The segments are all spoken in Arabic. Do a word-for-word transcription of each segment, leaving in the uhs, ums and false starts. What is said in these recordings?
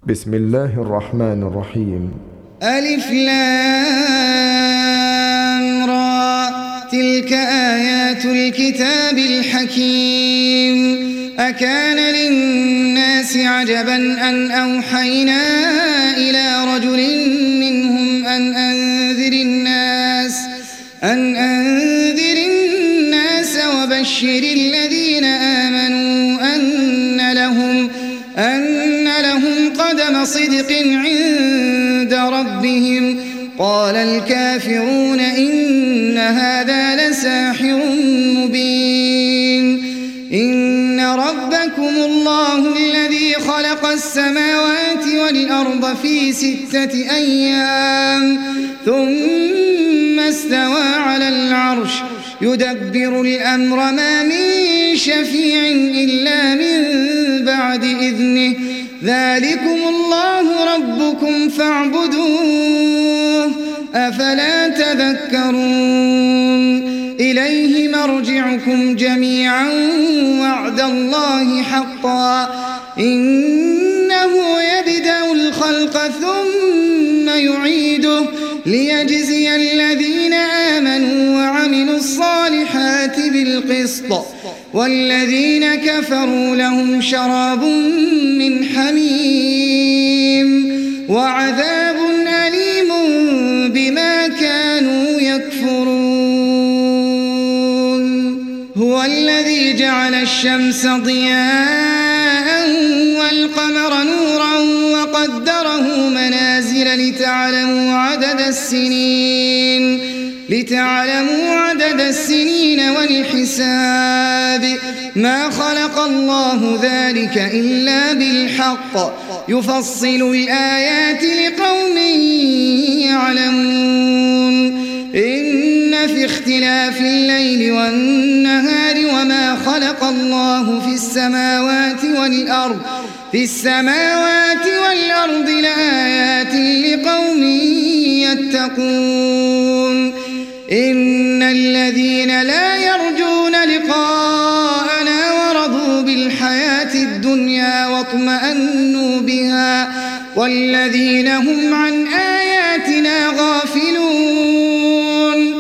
بسم الله الرحمن الرحيم. ألف لام را، تلك آيات الكتاب الحكيم. أكان للناس عجبا أن أوحينا إلى رجل منهم أن أنذر الناس أن أنذر الناس وبشر الذين آمنوا أن لهم أن لهم قدم صدق عند ربهم. قال الكافرون إن هذا لساحر مبين. إن ربكم الله الذي خلق السماوات والأرض في ستة أيام ثم استوى على العرش يدبر الأمر ما من شفيع إلا من بعد إذنه. ذلكم الله ربكم فاعبدوه أفلا تذكرون. إليه مرجعكم جميعا وعد الله حقا إنه يبدأ الخلق ثم يعيده ليجزي الذين آمنوا وعملوا الصالحات بالقسط والذين كفروا لهم شراب من حميم وعذاب أليم بما كانوا يكفرون. هو الذي جعل الشمس ضياء والقمر نورا وقدره منازل لتعلموا عدد السنين لتعلموا عدد السنين والحساب. ما خلق الله ذلك إلا بالحق يفصل الآيات لقوم يعلمون. إن في اختلاف الليل والنهار وما خلق الله في السماوات والأرض في السماوات والأرض لآيات لقوم يتقون. إن الذين لا يرجون لقاءنا ورضوا بالحياة الدنيا واطمأنوا بها والذين هم عن آياتنا غافلون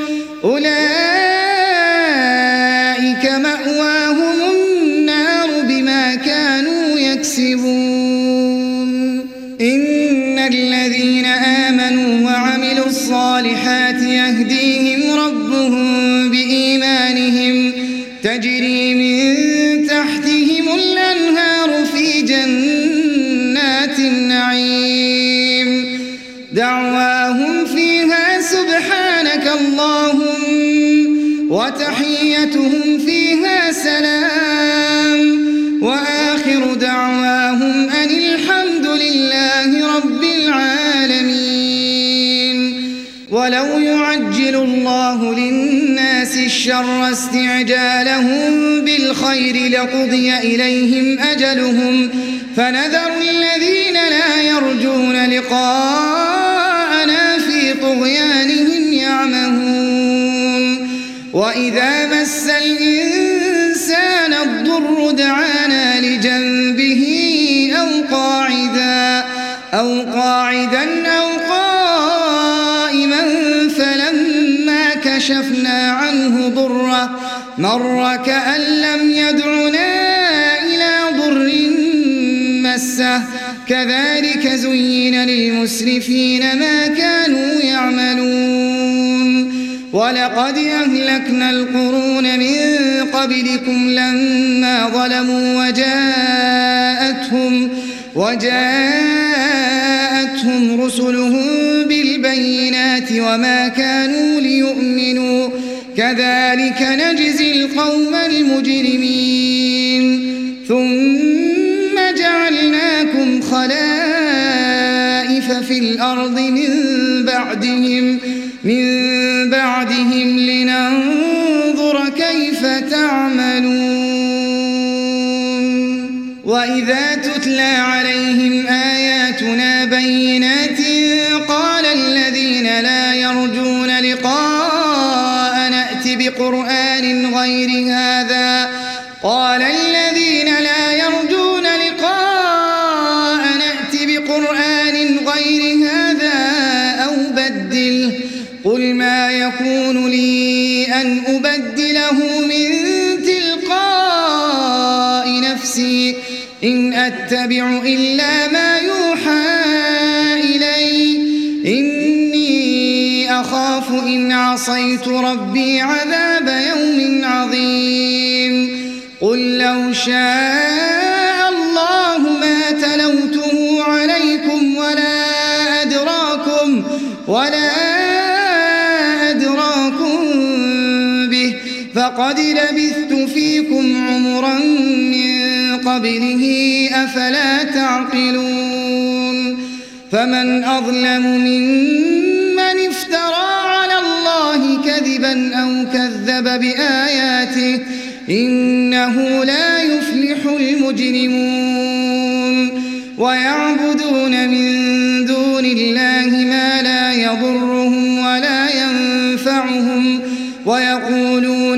أولئك مأواهم النار بما كانوا يكسبون. إن الذين آمنوا وعملوا الصالحات يهديهم ربهم بإيمانهم تجري من تحتهم الأنهار في جنات النعيم. دعواهم فيها سبحانك اللهم وتحيتهم فيها سلام وآخر دعواهم أن الحمد لله رب العالمين. ولو يعجل الله للناس الشر استعجالهم بالخير لقضي إليهم أجلهم فنذر الذين لا يرجون لقاءنا في طغيانهم يعمهون. وإذا مس الإنسان الضر دعانا لجنبه أو قاعدا أو قاعدا أو قائما فلما كشفنا عنه ضره مر كأن لم يدعنا إلى ضر مسه. كذلك زين للمسرفين ما كانوا يعملون. ولقد أهلكنا القرون من قبلكم لما ظلموا وجاءتهم وجاءتهم رسلهم بالبينات وما كانوا ليؤمنوا كذلك نجزي القوم المجرمين. ثم جعلناكم خلائف في الأرض من بعدهم من بعدهم لننظر كيف تعملون. وإذا تتلى عليهم آياتنا بينات قال الذين لا يرجون لقاء نأت بقرآن غير هذا قال الذين لا يرجون لقاء نأت بقرآن غير هذا أو بدله قل ما يكون لي أن أبدله من تلقاء نفسي إن أتبع إلا ما يوحى إلي إني أخاف إن عصيت ربي عذاب يوم عظيم قل لو شاء الله ما تلوته عليكم ولا أدراكم ولا أدراكم به فقد لبثت فيكم عمرا من قبله أفلا تعقلون فمن أظلم ممن افترى على الله كذبا أو كذب بآياته إنه لا يفلح المجرمون ويعبدون من دون الله ما لا يضرهم ولا ينفعهم ويقولون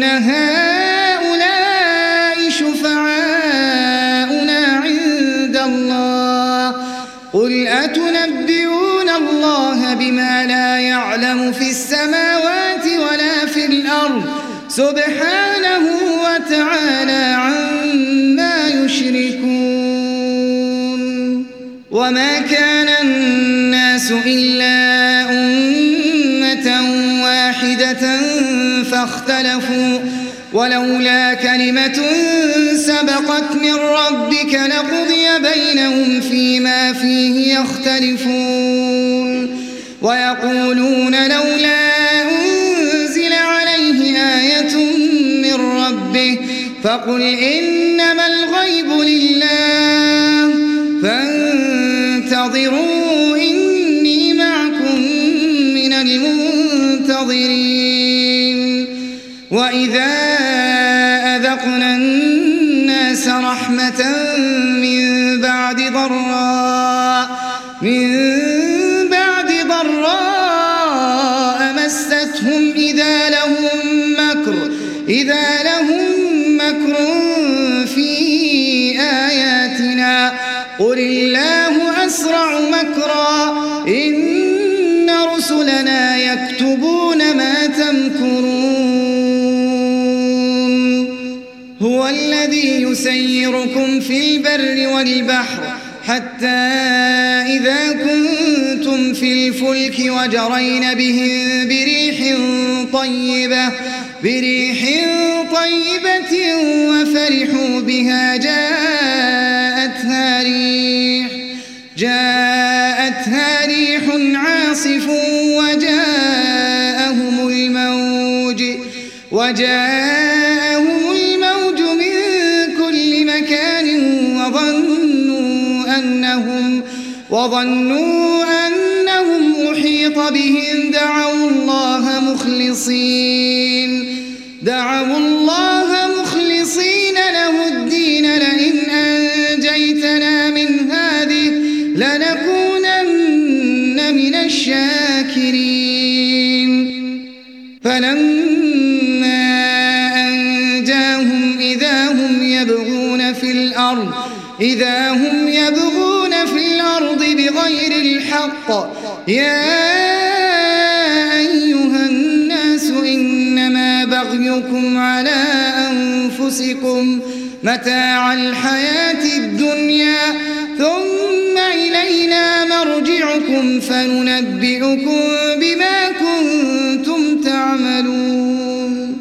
هؤلاء شفعاؤنا عند الله قل أتنبئون الله بما لا يعلم في السماوات ولا في الأرض سبحانه وتعالى عما يشركون وما كان الناس إلا أمة واحدة فاختلفوا ولولا كلمة سبقت من ربك لقضي بينهم فيما فيه يختلفون ويقولون لولا أنزل عليه آية من ربه فقل إنما الغيب لله فانتظروا إني معكم من المنتظرين وإذا أذقنا الناس رحمة من بعد ضراء من بعد ضراء مستهم إذا لهم مكر إذا لهم مكر في آياتنا قل الله أسرع مكرا إن رسلنا يكتبون ما تمكرون هو الذي يسيركم في البر والبحر حتى إذا كنتم في الفلك وجرين بهم بريح طيبة بريح طيبة وفرحوا بها جاءتها ريح جاءتها ريح عاصف وجاءهم الموج وجاءهم الموج من كل مكان وظنوا أنهم وظنوا أنهم أحيط بهم دعوا الله مخلصين دعوا الله مخلصين له الدين لئن أنجيتنا من هذه لنكونن من الشاكرين فلما أنجاهم إذا هم يبغون في الأرض إذا هم يبغون في الأرض بغير الحق يا أيها الناس إنما بغيكم على أنفسكم متاع الحياة الدنيا ثم إلينا مرجعكم فننبئكم بما كنتم تعملون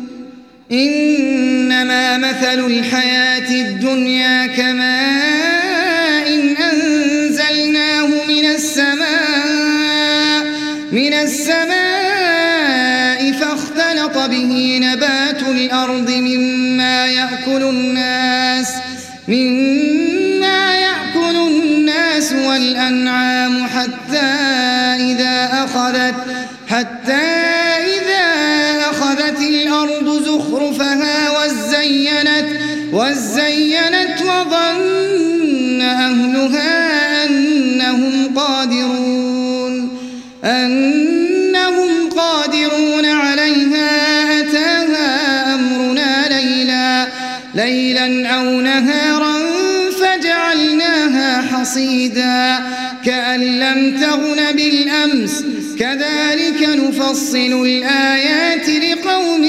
إنما مثل الحياة الدنيا كماء إن أنزلناه من السماء من السماء فاختلط به نبات الأرض مما يأكل الناس مما يأكل الناس والأنعام حتى إذا أخذت حتى إذا أخذت الأرض زخرفها وزينت وزينت وظن أهلها أنهم قادرون أنهم قادرون عليها أتاها أمرنا ليلا ليلا أو نهارا فجعلناها حصيدا كأن لم تغن بالأمس كذلك نفصل الآيات لقوم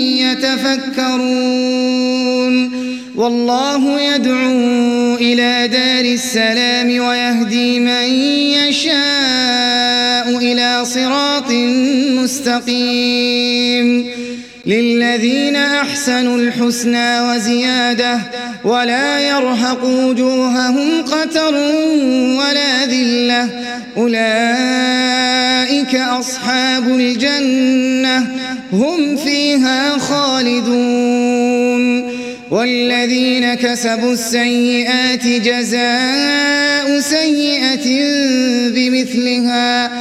يتفكرون والله يدعو إلى دار السلام ويهدي من يشاء إلى صراط مستقيم للذين أحسنوا الحسنى وزيادة ولا يرهق وجوههم قتر ولا ذلة أولئك أصحاب الجنة هم فيها خالدون والذين كسبوا السيئات جزاء سيئة بمثلها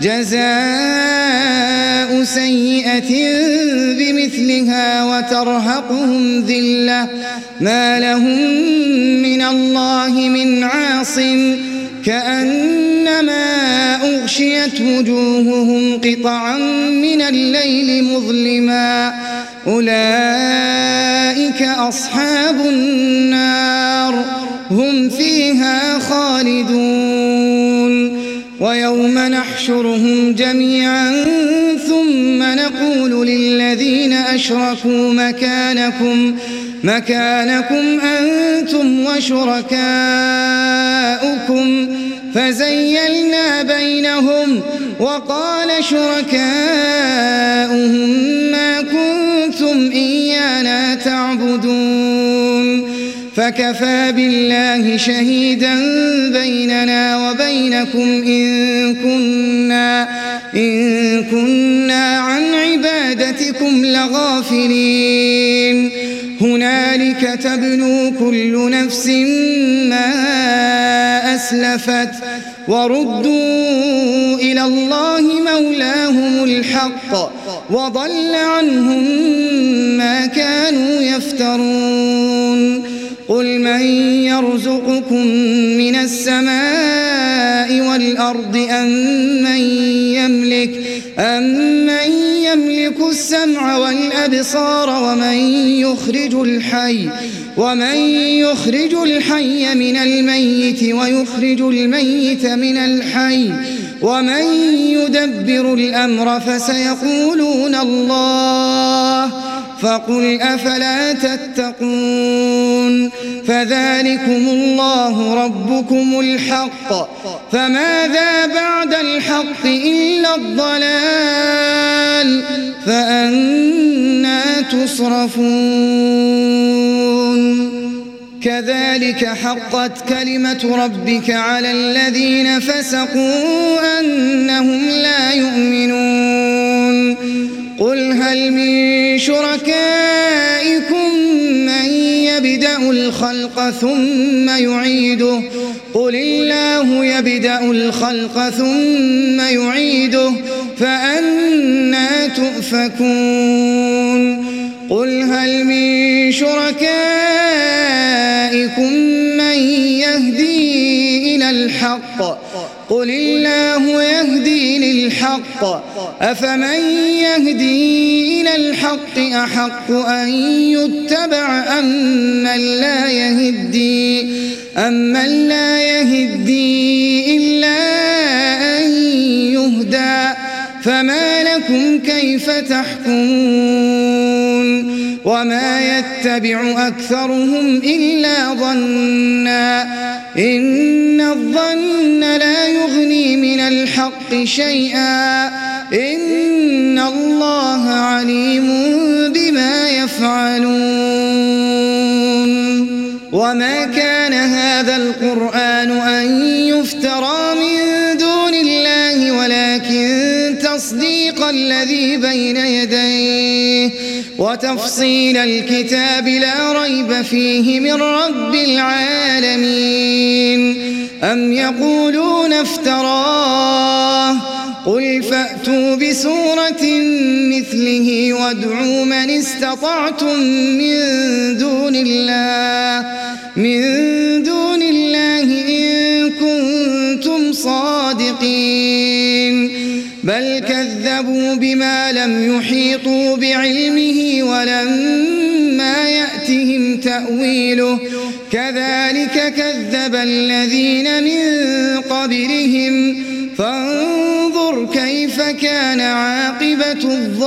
جزاء سيئة بمثلها وترهقهم ذلة ما لهم من الله من عاصم كأنما أغشيت وجوههم قطعا من الليل مظلما أولئك أصحاب النار هم فيها خالدون ويوم نحشرهم جميعا ثم نقول للذين أشركوا مكانكم مكانكم أنتم وشركاؤكم فزيلنا بينهم وقال شركاؤهم ما كنتم إيانا تعبدون فكفى بالله شهيدا بيننا وبينكم إن كنا, إن كنا عن عبادتكم لغافلين هنالك تبلو كل نفس ما أسلفت وردوا إلى الله مولاهم الحق وضل عنهم ما كانوا يفترون قل من يرزقكم من السماء والأرض أم من يملك أم من يملك السمع والأبصار ومن يخرج الحي ومن يخرج الحي من الميت ويخرج الميت من الحي ومن يدبر الأمر فسيقولون الله فقل أفلا تتقون فذلكم الله ربكم الحق فماذا بعد الحق إلا الضلال فأنى تصرفون كذلك حقت كلمة ربك على الذين فسقوا أنهم لا يؤمنون قل هل من شركائكم من يبدأ الخلق ثم يعيده قل الله يبدأ الخلق ثم يعيده فأنى تؤفكون قل هل من شركائكم من يهدي إلى الحق قل الله يهدي للحق أفمن يهدي إلى الحق أحق أن يتبع أم من لا يهدي أم من لا يهدي إلا أن يهدى فما لكم كيف تحكمون وما يتبع أكثرهم إلا ظنا إن الظن لا يغني من الحق شيئا إن الله عليم بما يفعلون وما كان هذا القرآن أن يفترى من دون الله ولكن تصديق الذي بين يديه وتفصيل الكتاب لا ريب فيه من رب العالمين أم يقولون افتراه قل فأتوا بسورة مثله وادعوا من استطعتم من دون الله من دون الله إن كنتم صادقين بل كذبوا بما لم يحيطوا بعلمه ولما يأتهم تأويله كذلك كذب الذين من قبلهم فانظر كيف كان عاقبة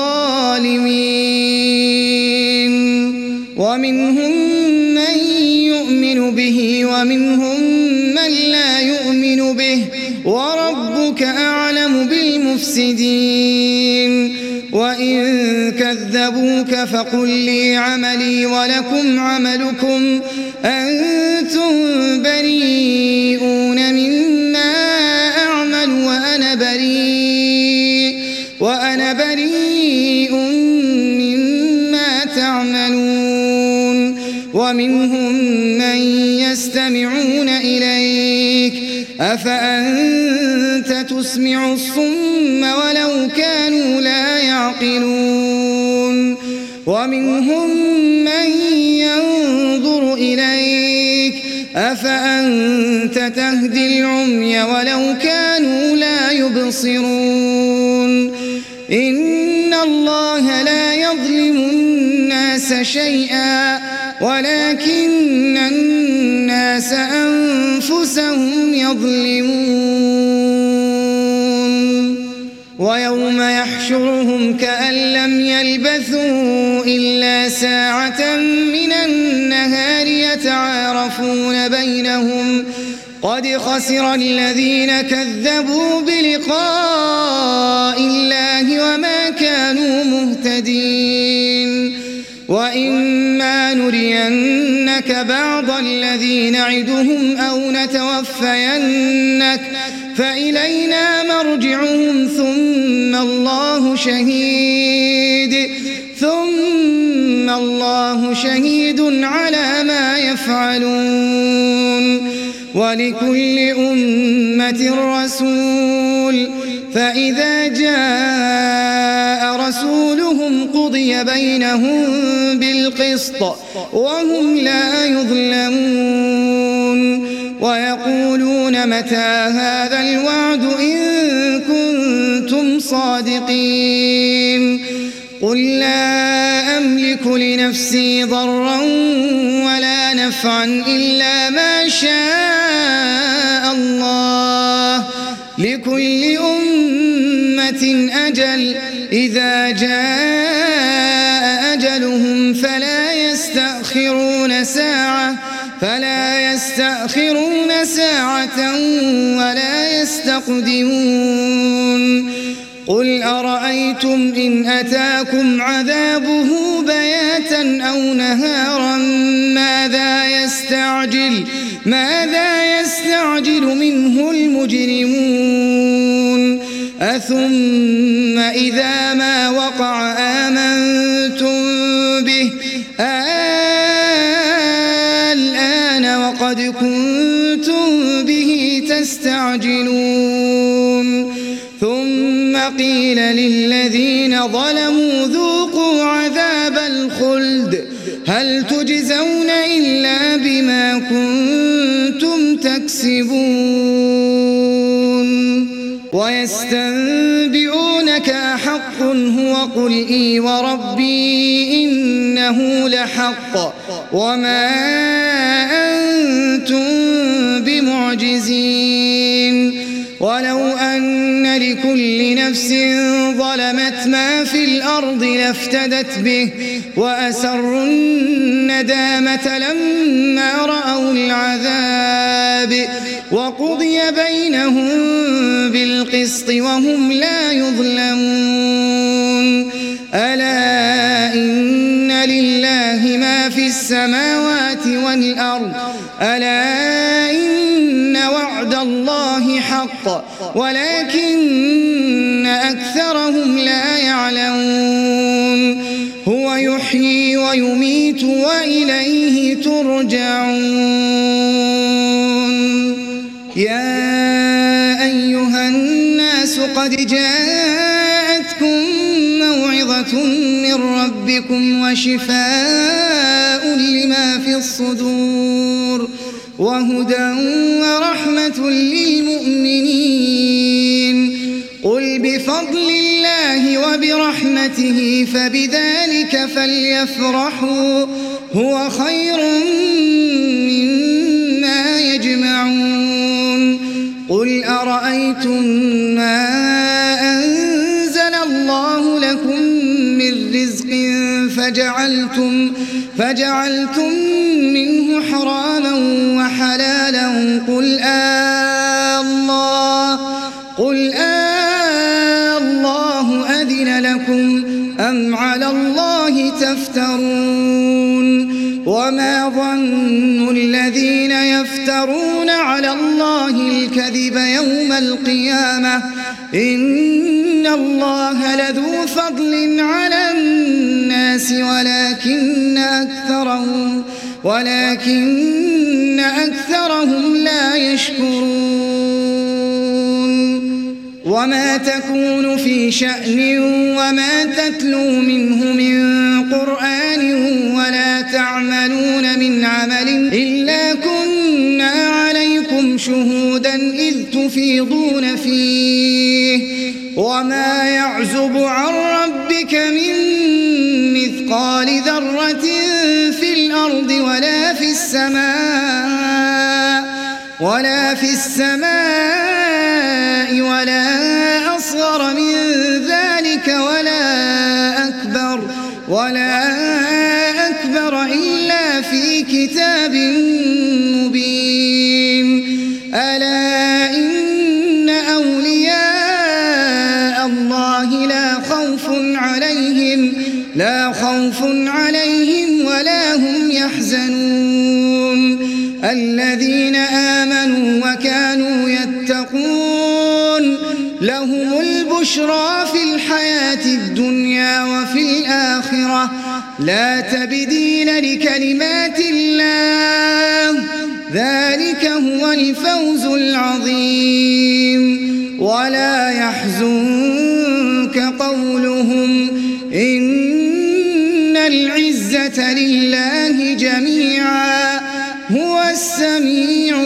الظالمين ومنهم من يؤمن به ومنهم من لا يؤمن به وربك أعلم بالمفسدين وإن كذبوك فقل لي عملي ولكم عملكم أنتم بريئون مما أعمل وأنا بريء وأنا بريء مما تعملون ومنهم من يستمعون إليك أفأنت تسمع الصم ولو كانوا لا يعقلون ومنهم من ينظر إليك أفأنت تهدي العمي ولو كانوا لا يبصرون إن الله لا يظلم الناس شيئا ولكن الناس أنفسهم يظلمون ويوم يحشرهم كأن لم يلبثوا إلا ساعة من النهار يتعارفون بينهم قد خسر الذين كذبوا بلقاء الله وما كانوا مهتدين وإما نرينك بعض الذي نعدهم أو نتوفينك فإلينا مرجعهم ثم الله شهيد ثم الله شهيد على ما يفعلون ولكل أمة رسول فإذا جاء رسولهم قضي بينهم بالقسط وهم لا يظلمون ويقولون متى هذا الوعد إن كنتم صادقين قل لا أملك لنفسي ضرا ولا نفعا إلا ما شاء الله لكل أمة أجل إذا جاء أجلهم فلا يستأخرون ساعة فلا يستأخرون ساعة ولا يستقدمون قل أرأيتم إن أتاكم عذابه بياتا أو نهارا ماذا يستعجل ماذا يستعجل منه المجرمون أثم إذا ما وقع آمنتم به الآن وقد كنتم به تستعجلون ثم قيل للذين ظلموا ذوقوا عذاب الخلد هل تجزون إلا بما كنتم تكسبون ويستنبئونك أحق هو قل إي وربي إنه لحق وما أنتم بمعجزين ولو أن لكل نفس ظلمت ما في الأرض لافتدت به وأسروا الندامة لما رأوا العذاب وقضي بينهم بالقسط وهم لا يظلمون ألا إن لله ما في السماوات والأرض ألا إن وعد الله حق ولكن أكثرهم لا يعلمون هو يحيي ويميت وإليه ترجعون يا أيها الناس قد جاءتكم موعظة من ربكم وشفاء لما في الصدور وهدى ورحمة للمؤمنين قل بفضل بفضل الله وبرحمته فبذلك فليفرحوا هو خير مما يجمعون قل أرأيتم ما أنزل الله لكم من رزق فجعلتم, فجعلتم منه حراما وحلالا قل آه الله, قل آه الله أذن لكم أم على الله تفترون وما ظن الذين يفترون على الله الكذب يوم القيامة إن الله لذو فضل على الناس ولكن أكثرهم, ولكن أكثرهم لا يشكرون وما تكون في شأن وما تتلو منه من قرآن ولا تعملون من عمل إلا كنا عليكم شهودا إذ تفيضون فيه وما يعزب عن ربك من مثقال ذرة في الأرض ولا في السماء ولا في السماء ولا أصغر من ذلك ولا أكبر ولا أكبر إلا في كتاب مبين ألا إن أولياء الله لا خوف عليهم لا خوف عليهم ولا هم يحزنون الذين آمنوا وكانوا يتقون لهم البشرى في الحياة الدنيا وفي الآخرة لا تبديل لكلمات الله ذلك هو الفوز العظيم ولا يحزنك قولهم إن العزة لله جميعا هو السميع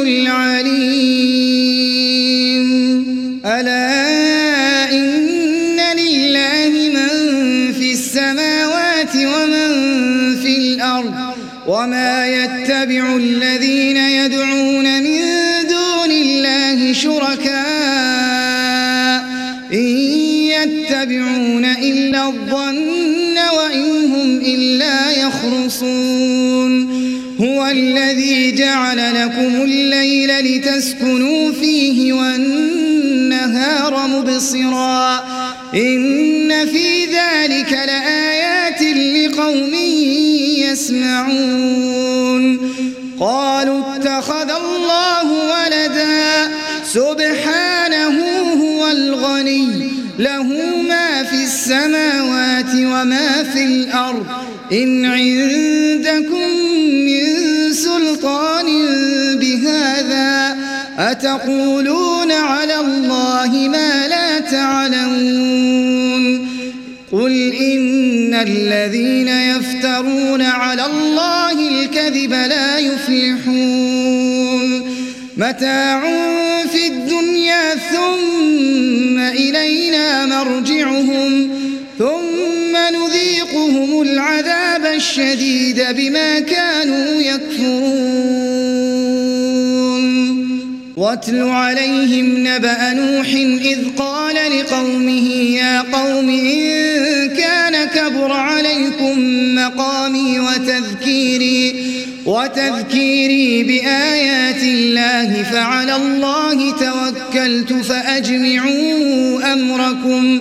العليم ألا إن لله من في السماوات ومن في الأرض وما يتبع الذين يدعون من دون الله شركاء إن يتبعون إلا الظن وإن هم إلا يخرصون هو الذي جعل لكم الليل لتسكنوا فيه والنهار مبصرا إن في ذلك لآيات لقوم يسمعون قالوا اتخذ الله ولدا سبحانه هو الغني له ما في السماوات وما في الأرض إن عندكم من سلطان بهذا أتقولون على الله ما لا تعلمون قل إن الذين يفترون على الله الكذب لا يفلحون متاع في الدنيا ثم إلينا مرجعهم ثم نذيقهم العذاب الشديد بما كانوا يكفرون واتل عليهم نبأ نوح إذ قال لقومه يا قوم إن كان كبر عليكم مقامي وتذكيري وتذكيري بآيات الله فعلى الله توكلت فأجمعوا أمركم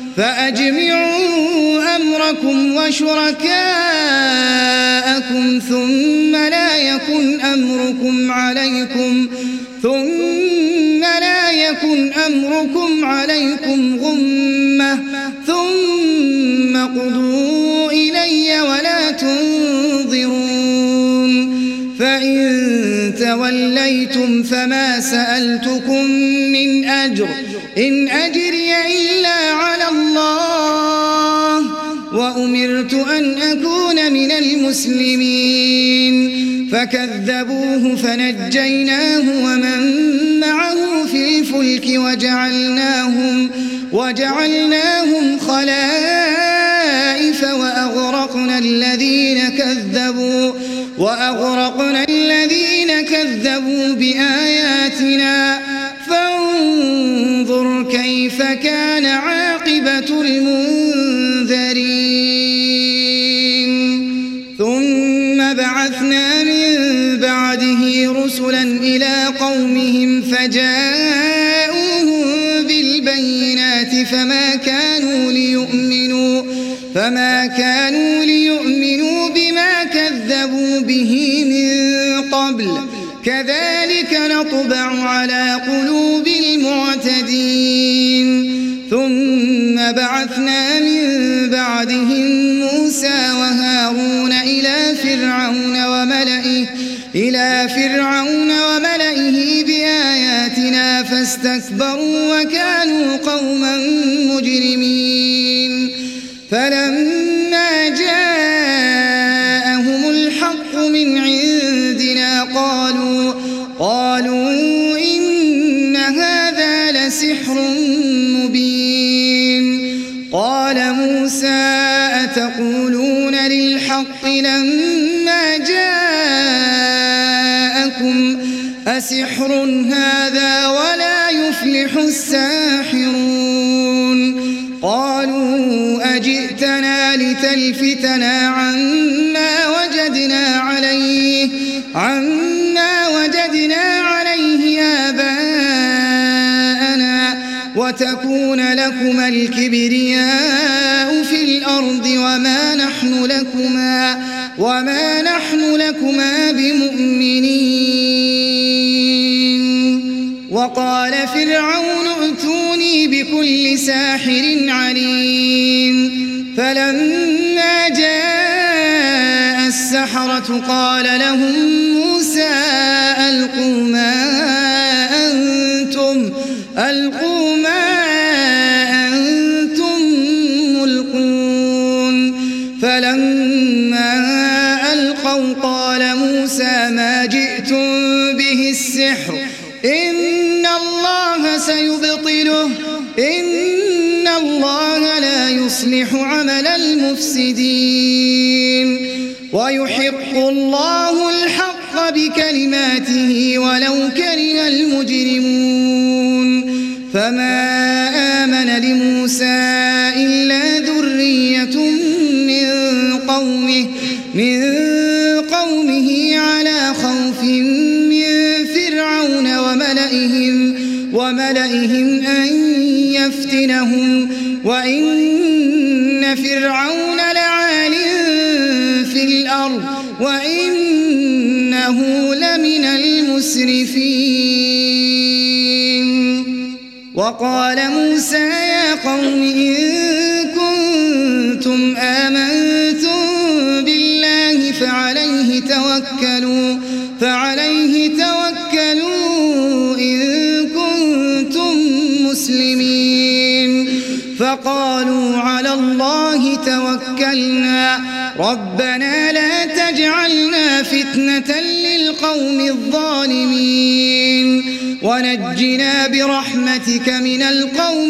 فأجمعوا أمركم وشركاءكم ثم لا يكن أمركم عليكم ثم لا يكن أمركم عليكم غمة ثم قضوا إلي ولا تنظرون فإن توليتم فما سألتكم من أجر إن أجري إلا على الله وأمرت أن أكون من المسلمين فكذبوه فنجيناه ومن معه في الفلك وجعلناهم, وجعلناهم خلائف وأغرقنا الذين كذبوا, وأغرقنا الذين كذبوا بآياتنا فانظر كيف كان عاقبة المنذرين. ثم بعثنا من بعده رسلا إلى قومهم فجاءوهم بالبينات فما كانوا ليؤمنوا, فما كانوا ليؤمنوا بما كذبوا به من قبل كذلك نطبع على قلوب المعتدين. ثم بعثنا من بعدهم موسى وهارون إلى فرعون وملئه, إلى فرعون وملئه بآياتنا فاستكبروا وكانوا قوما مجرمين. فلما جاءهم الحق من عندنا قالوا, قالوا إن هذا لسحر مبين. قال موسى أتقولون للحق لما جاءكم أسحر هذا ولا يفلح الساحرون. قالوا أجئتنا لتلفتنا عما وجدنا عليه, عما وجدنا عليه آباءنا وتكون لكما الكبرياء في الأرض وما نحن لكما, وما نحن لكما بمؤمنين. وقال فرعون ائتوني بكل ساحر عليم. فلما جاء السحرة قال لهم موسى ألقوا ما أنتم, ألقوا ما أنتم ملقون. فلما ألقوا قال موسى ما جئتم به السحر إن الله سيبطله, إن الله لا يصلح عمل المفسدين ويحق الله الحق بكلماته ولو كره المجرمون. فما آمن لموسى إلا ذرية من قومه, من قومه على خوف من فرعون وملئهم, وملئهم أن يفتنهم وإن فرعون لعال في الأرض وإنه لمن المسرفين. وقال موسى يا قوم إن كنتم آمنتم بالله فعليه توكلوا, فعليه توكلوا إن كنتم مسلمين. فقالوا على الله توكلنا ربنا لا تجعلنا فتنة للقوم الظالمين ونجنا برحمتك من القوم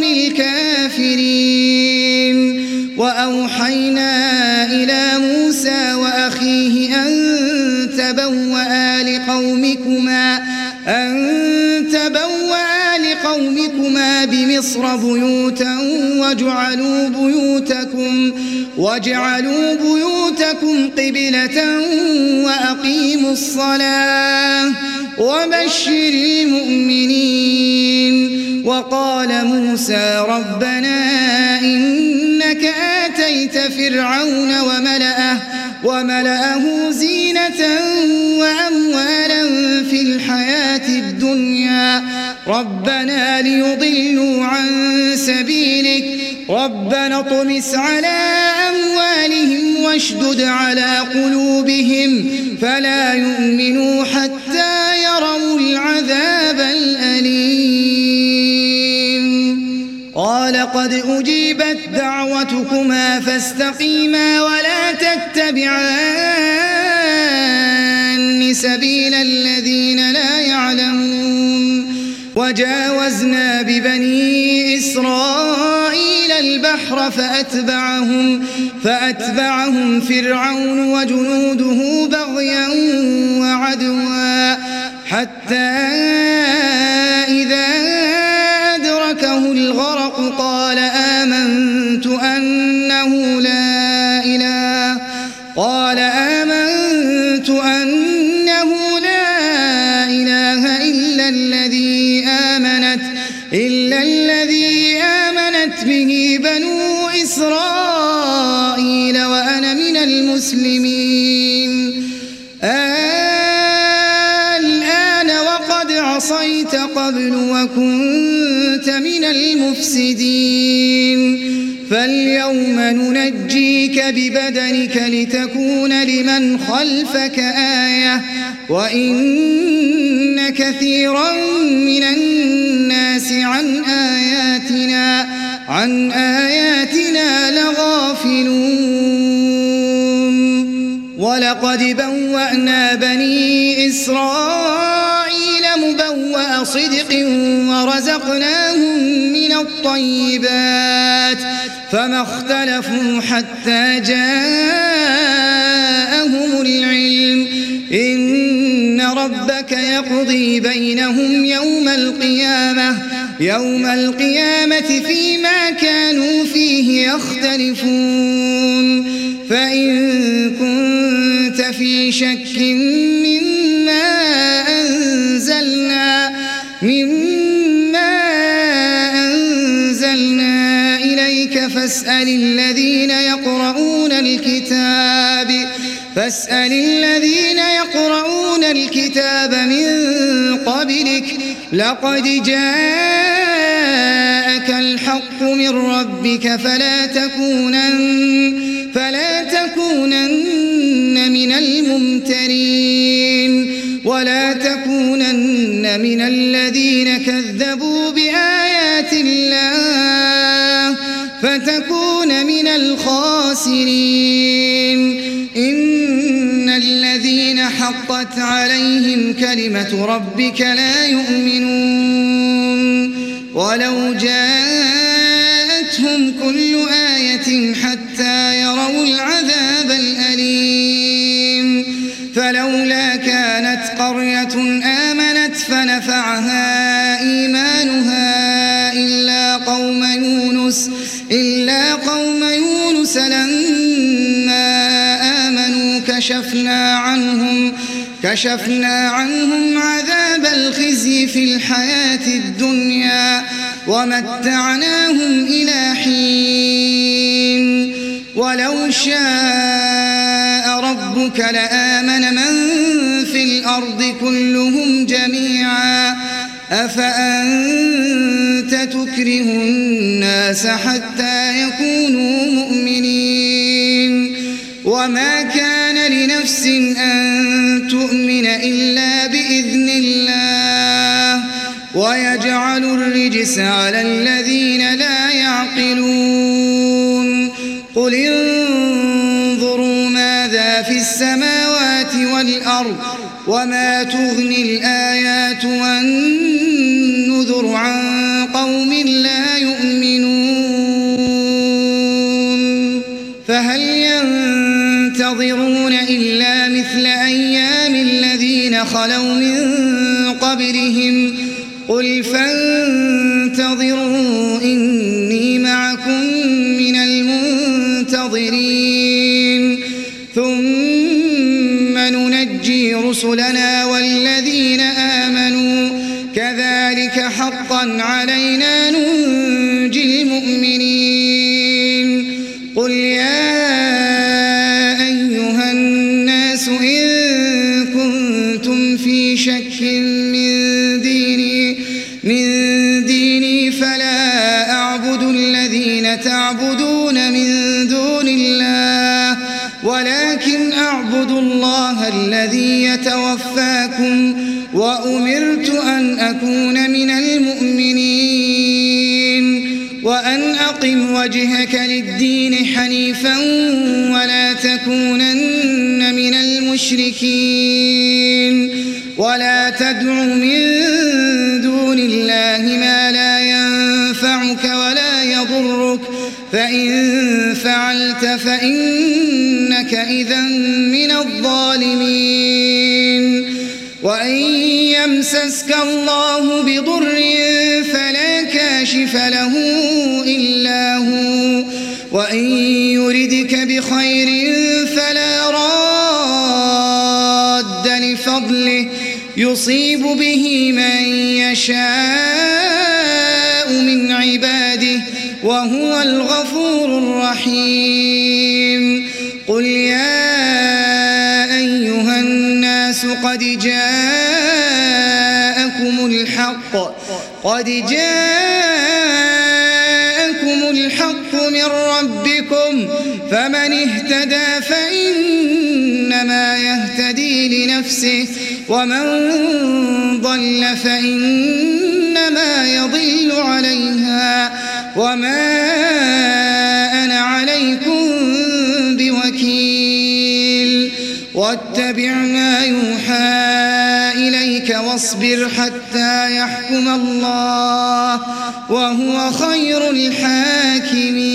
الكافرين. وأوحينا إلى موسى وأخيه أن تبوأ لقومكما, أن تبوأ لقومكما بمصر بيوتا وجعلوا بيوتكم, وجعلوا بيوتكم قبلة وأقيموا الصلاة وبشر المؤمنين. وقال موسى ربنا إنك آتيت فرعون وملأه, وملأه زينة وأموالا في الحياة الدنيا ربنا ليضلوا عن سبيلك ربنا اطمس على أموالهم واشدد على قلوبهم فلا يؤمنوا حتى يروا العذاب الأليم. قال قد أجيبت دعوتكما فاستقيما ولا تتبعان سبيل الذين لا يعلمون وجاوزنا ببني إسرائيل البحر فأتبعهم, فأتبعهم فرعون وجنوده بغيا وعدوا حتى إذا أدركه الغرق قال آمنت أنه لا إله قال آمنت أنه لا إله إلا الذي آمنت إلا الذي آمنت به بنو إسرائيل وأنا من المسلمين. الآن وقد عصيت قبل وكنت من المفسدين فاليوم ننجيك ببدنك لتكون لمن خلفك آية وإن كثيرا من الناس عن آياتنا عن آياتنا لغافلون. ولقد بوأنا بني إسرائيل مبوأ صدق ورزقناهم من الطيبات فما اختلفوا حتى جاءهم العلم إن ربك يقضي بينهم يوم القيامة يوم القيامة فيما كانوا فيه يختلفون. فإن كنت في شك مما أنزلنا مما أنزلنا إليك فاسأل الذين يقرؤون الكتاب فاسأل الذين يقرؤون الكتاب من قبلك لقد جاءك الحق من ربك فلا تكونن فلا تكونن من الممترين ولا تكونن من الذين كذبوا بآيات الله فتكون من الخاسرين. إن الذين حقت عليهم كلمة ربك لا يؤمنون ولو جاءتهم كل آية حتى يروا العذاب الأليم. فلولا كانت قرية آمنت فنفعها إيمانها إلا قوم يونس إلا قوم يونس لما آمنوا كشفنا عنهم كشفنا عنهم عذاب الخزي في الحياة الدنيا ومتعناهم إلى حين. ولو شاء ربك لآمن من في الأرض كلهم جميعا أفأنت تكره الناس حتى يكونوا مؤمنين. وما كان لنفس أن تؤمن إلا بإذن الله ويجعل الرجس على الذين لا يعقلون. قل انظروا ماذا في السماوات والأرض وما تغني الآيات والنذر عن قوم لا يؤمنون. فهل ينتظرون إلا مثل أيام الذين خلوا من قبلهم قل فانتظروا إني معكم من المنتظرين ثم ننجي رسلنا والذين آمنوا كذلك حقا علينا ننجي المؤمنين. قل يا أيها الناس إن كنتم في شك من ديني من ديني فلا أعبد الذين تعبدون من دون الله ولكن أعبد الله الذي يتوفاكم وأمرت أن أكون من المؤمنين وأن أقم وجهك للدين حنيفا ولا تكونن من المشركين ولا تدع من دون الله ينفعك ولا يضرك فإن فعلت فإنك إذا من الظالمين وإن يمسسك الله بضر فلا كاشف له إلا هو وإن يردك بخير فلا راد لفضله يصيب به من يشاء من عباده وهو الغفور الرحيم قل يا أيها الناس قد جاءكم الحق قد جاءكم الحق من ربكم فمن اهتدى فإنما يهتدي لنفسه ومن ضل فإنما يضل عليها وما أنا عليكم بوكيل واتبع ما يوحى إليك واصبر حتى يحكم الله وهو خير الحاكمين.